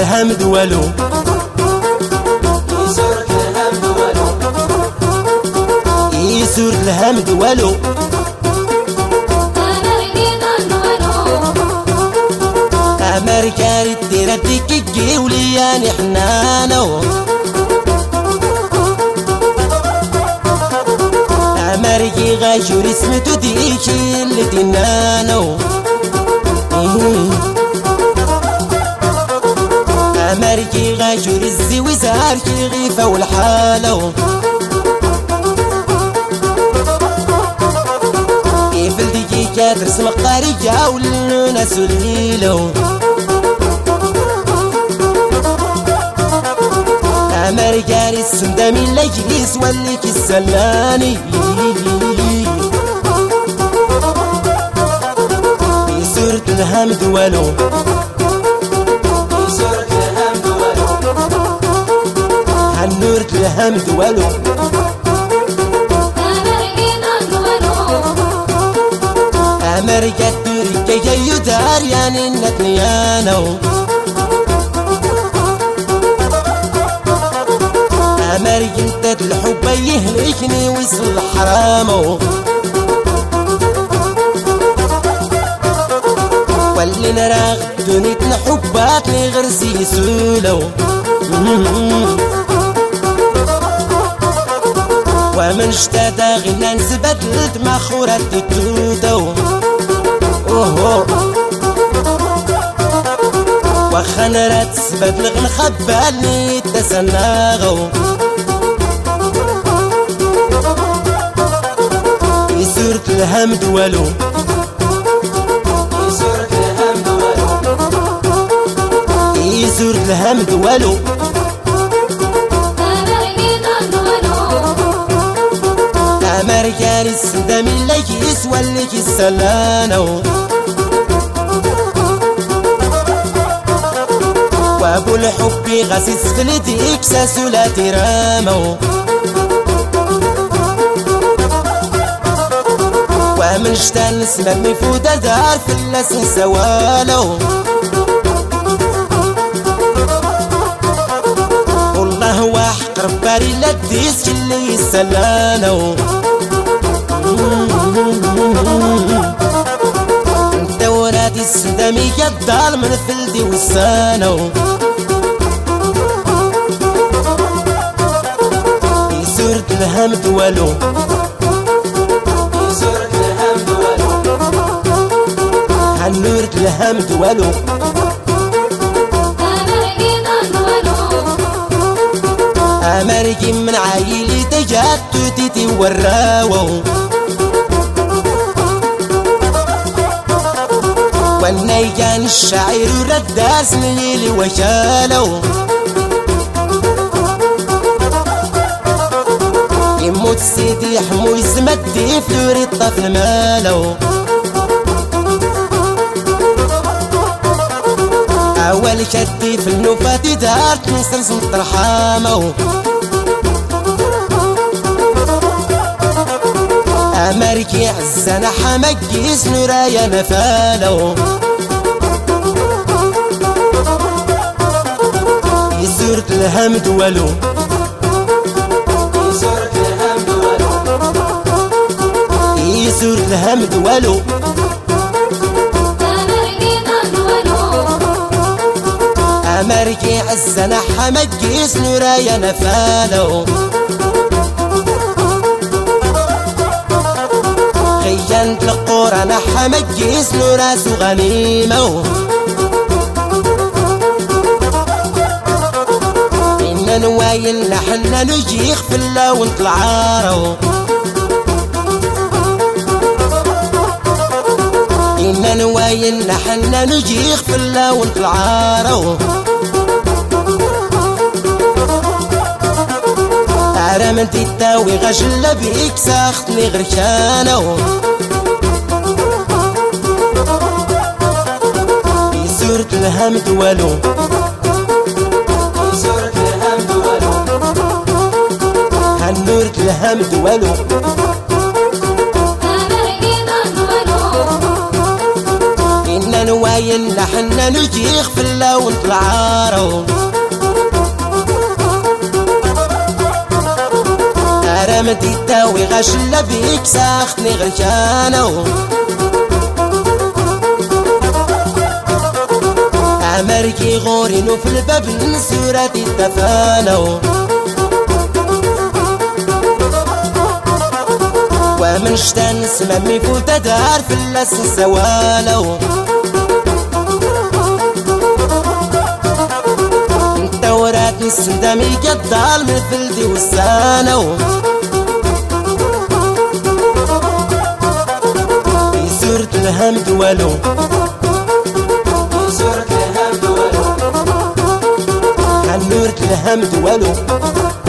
الهمد ولو يسور الهمد ولو أمريكا رديرتك الجوليان حنانو أمريكي غاشور اسمتو ديكي اللي تنانو أمريكي غاشور الزوي زاركي غيفة والحالو كيف الديكي كادرس مقاري جاولنا سليلو أمريكا السندامي اللجليس والليك السلاني في سورة الهمد ولو هنورة الهمد ولو أمريكا التوريكا جايو داريان النتنيانو أمريكا انت الحب يهلكني ويصل حرامو واللي نراغ دنيتنا حباتني غير سيسولو ومن اشتدى غنى نسبدلت مع خورات التودو وخنرات سبدلغ نخبالني تسناغو في سورة الهمد ولو في سورة الهمد ولو أمريكا السندامي اللي يسوى اللي السلانو وابو الحب غسيس في الديك ساسولاتي رامو ومن شتان نسمع مفودة دار في اللسن سوالو والله واحد رباري لديس اللي يسلانو انت ورادي السندامي يضال من فلدي وسانو في سورة الهمد ولو هنورة الهمد ولو أمريكي من عايلي تجاتو تيتي وراو والنيجان الشاعر رداس نيلي وشالو يموت سيدي حمو يزمدي فلوري الطفل مالو أول شدي في النوفات دارت نصرص مطرحامو أمريكي عزنا حمقيس نورايا نفالو في سورة الهمد ولو في سورة الهمد ولو أمريكي عزنا حمقيس نورايا نفالو خيانت القرآن حمقيس نوراس غنيمو إنا نوايل نحنا نجيخ في الله ونطلعارو إنا نوايل نحنا نجيخ في الله ونطلعارو من تتاوي غشلة بيك ساختني غرشانو في سورة الهمد ولو هنورة الهمد ولو إنا نواي وين حنا نجيخ في اللون العارو رمتي تاوي غشلة بيك ساختني غرشانو عمركي غورينو في الباب نسوراتي التفانو ومن شتا نسمع ميفوت دار في اللاس سوالو انت وراتني السندامي قدال من فلدي والسانو زورة الهم دوالو زورة الهم دوالو حنورة الهم دوالو